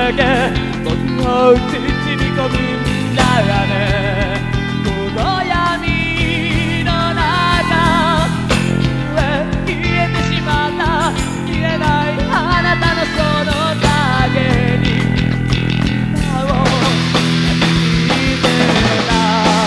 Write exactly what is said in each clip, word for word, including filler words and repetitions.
だけ僕を包み込むんだね。この闇の中消えてしまった消えないあなたのその影に今を抱きしめた。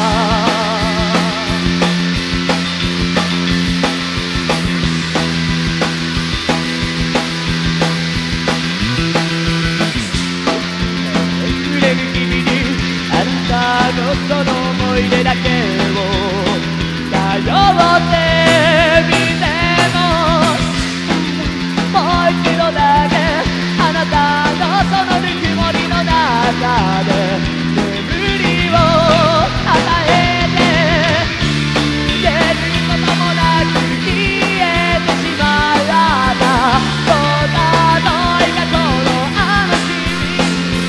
触れる君にあなたのその思い出だけを頼ってみても、もう一度だけあなたのそのぬくもりの中で眠りを与えて、逃げることもなく消えてしまったこたのいたこのあの日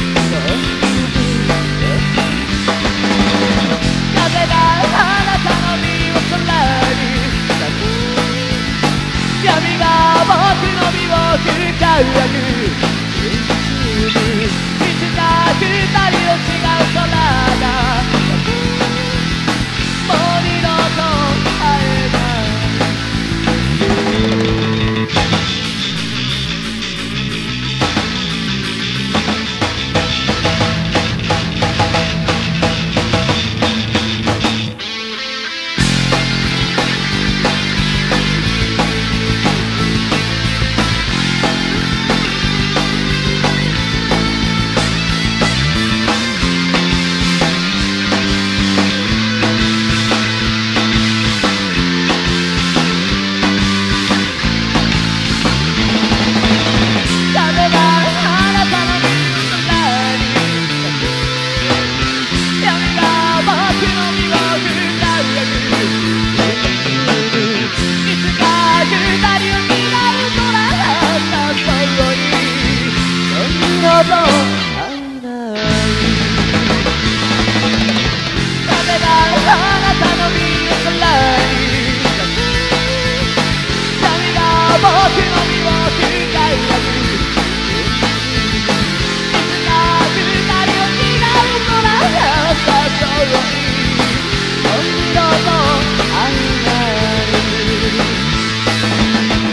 風があなたの身を空に闇が僕の身を吹きかゆく、いつか二人の違う空がもう二度と会えない。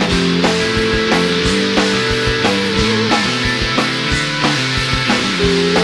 「